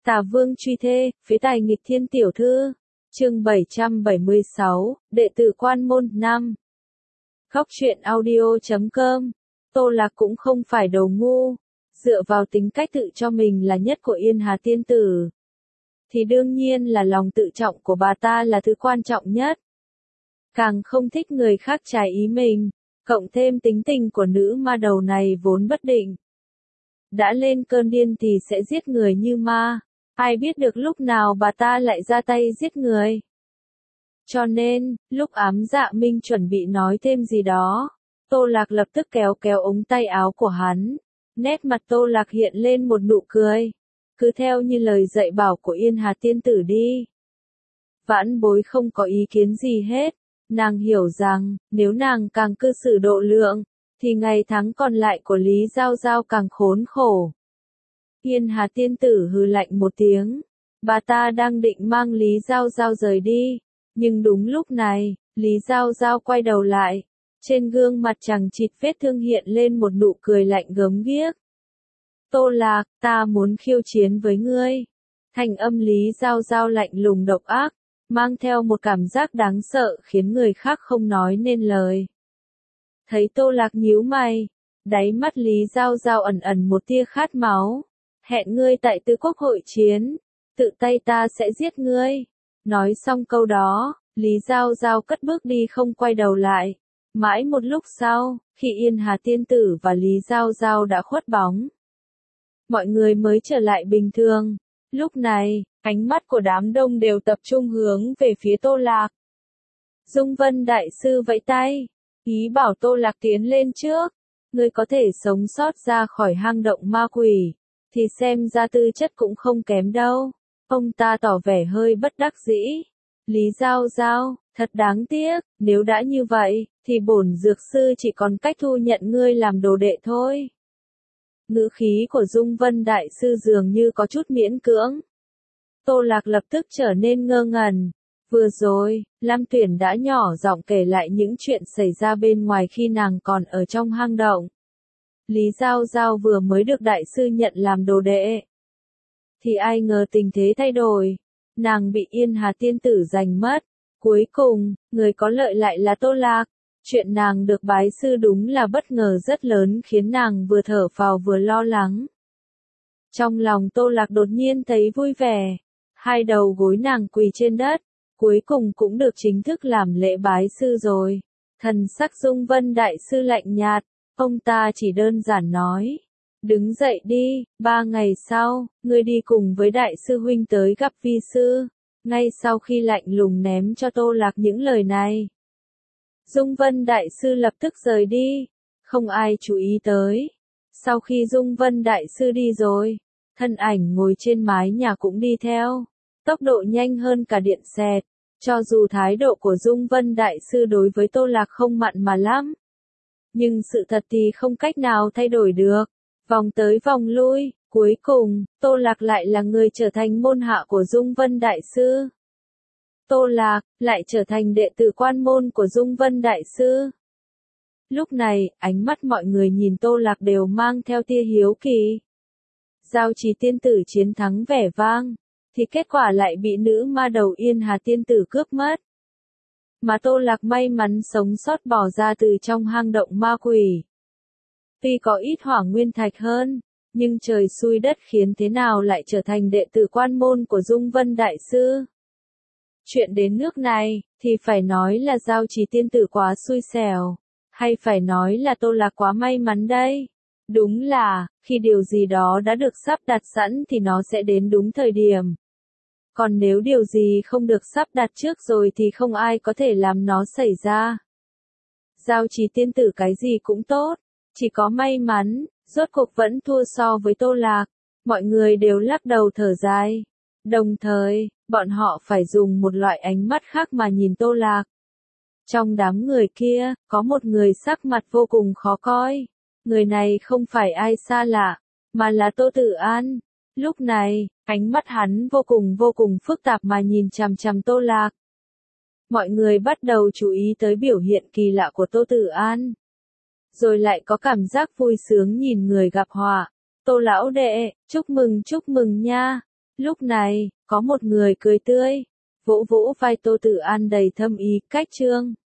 Tà Vương truy thê, phế tài nghịch thiên tiểu thư. Chương 776, đệ tử Quan Môn 5. Góc truyện audio.com. Tô Lạc cũng không phải đồ ngu, dựa vào tính cách tự cho mình là nhất của Yên Hà tiên tử, thì đương nhiên là lòng tự trọng của bà ta là thứ quan trọng nhất. Càng không thích người khác trái ý mình, cộng thêm tính tình của nữ ma đầu này vốn bất định. Đã lên cơn điên thì sẽ giết người như ma, ai biết được lúc nào bà ta lại ra tay giết người. Cho nên, lúc Ám Dạ Minh chuẩn bị nói thêm gì đó, Tô Lạc lập tức kéo kéo ống tay áo của hắn. Nét mặt Tô Lạc hiện lên một nụ cười. Cứ theo như lời dạy bảo của Yên Hà tiên tử đi. Vãn bối không có ý kiến gì hết. Nàng hiểu rằng, nếu nàng càng cư xử độ lượng, thì ngày tháng còn lại của Lý Giao Giao càng khốn khổ. Yên Hà tiên tử hừ lạnh một tiếng. Bà ta đang định mang Lý Giao Giao rời đi. Nhưng đúng lúc này, Lý Giao Giao quay đầu lại. Trên gương mặt chằng chịt vết thương hiện lên một nụ cười lạnh gớm ghiếc. Tô Lạc, ta muốn khiêu chiến với ngươi. Thanh âm Lý Giao Giao lạnh lùng độc ác, mang theo một cảm giác đáng sợ khiến người khác không nói nên lời. Thấy Tô Lạc nhíu mày, đáy mắt Lý Giao Giao ẩn ẩn một tia khát máu. Hẹn ngươi tại Tứ Quốc hội chiến, tự tay ta sẽ giết ngươi. Nói xong câu đó, Lý Giao Giao cất bước đi không quay đầu lại. Mãi một lúc sau, khi Yên Hà tiên tử và Lý Giao Giao đã khuất bóng, mọi người mới trở lại bình thường. Lúc này, ánh mắt của đám đông đều tập trung hướng về phía Tô Lạc. Dung Vân đại sư vẫy tay, ý bảo Tô Lạc tiến lên trước. Ngươi có thể sống sót ra khỏi hang động ma quỷ, thì xem ra tư chất cũng không kém đâu. Ông ta tỏ vẻ hơi bất đắc dĩ. Lý Giao Giao, thật đáng tiếc, nếu đã như vậy, thì bổn dược sư chỉ còn cách thu nhận ngươi làm đồ đệ thôi. Ngữ khí của Dung Vân đại sư dường như có chút miễn cưỡng. Tô Lạc lập tức trở nên ngơ ngẩn. Vừa rồi, Lam Tuyển đã nhỏ giọng kể lại những chuyện xảy ra bên ngoài khi nàng còn ở trong hang động. Lý Giao Giao vừa mới được đại sư nhận làm đồ đệ, thì ai ngờ tình thế thay đổi. Nàng bị Yên Hà tiên tử giành mất. Cuối cùng, người có lợi lại là Tô Lạc. Chuyện nàng được bái sư đúng là bất ngờ rất lớn khiến nàng vừa thở phào vừa lo lắng. Trong lòng Tô Lạc đột nhiên thấy vui vẻ. Hai đầu gối nàng quỳ trên đất. Cuối cùng cũng được chính thức làm lễ bái sư rồi. Thần sắc Dung Vân đại sư lạnh nhạt. Ông ta chỉ đơn giản nói. Đứng dậy đi, 3 ngày sau, ngươi đi cùng với đại sư huynh tới gặp vi sư. Ngay sau khi lạnh lùng ném cho Tô Lạc những lời này, Dung Vân đại sư lập tức rời đi, không ai chú ý tới. Sau khi Dung Vân đại sư đi rồi, thân ảnh ngồi trên mái nhà cũng đi theo, tốc độ nhanh hơn cả điện xẹt. Cho dù thái độ của Dung Vân đại sư đối với Tô Lạc không mặn mà lắm, nhưng sự thật thì không cách nào thay đổi được. Vòng tới vòng lui, cuối cùng, Tô Lạc lại là người trở thành môn hạ của Dung Vân đại sư. Tô Lạc lại trở thành đệ tử quan môn của Dung Vân đại sư. Lúc này, ánh mắt mọi người nhìn Tô Lạc đều mang theo tia hiếu kỳ. Giao Trì tiên tử chiến thắng vẻ vang, thì kết quả lại bị nữ ma đầu Yên Hà tiên tử cướp mất. Mà Tô Lạc may mắn sống sót bỏ ra từ trong hang động ma quỷ. Tuy có ít hỏa nguyên thạch hơn, nhưng trời xui đất khiến thế nào lại trở thành đệ tử quan môn của Dung Vân đại sư. Chuyện đến nước này, thì phải nói là Giao Trì tiên tử quá xui xẻo, hay phải nói là Tô Lạc quá may mắn đây. Đúng là, khi điều gì đó đã được sắp đặt sẵn thì nó sẽ đến đúng thời điểm. Còn nếu điều gì không được sắp đặt trước rồi thì không ai có thể làm nó xảy ra. Giao Trì tiên tử cái gì cũng tốt, chỉ có may mắn, rốt cuộc vẫn thua so với Tô Lạc. Mọi người đều lắc đầu thở dài. Đồng thời, bọn họ phải dùng một loại ánh mắt khác mà nhìn Tô Lạc. Trong đám người kia, có một người sắc mặt vô cùng khó coi. Người này không phải ai xa lạ, mà là Tô Tử An. Lúc này, ánh mắt hắn vô cùng phức tạp mà nhìn chằm chằm Tô Lạc. Mọi người bắt đầu chú ý tới biểu hiện kỳ lạ của Tô Tử An. Rồi lại có cảm giác vui sướng nhìn người gặp họa. Tô lão đệ, chúc mừng nha. Lúc này, có một người cười tươi, vỗ vỗ vai Tô Tử An đầy thâm ý, cách Trương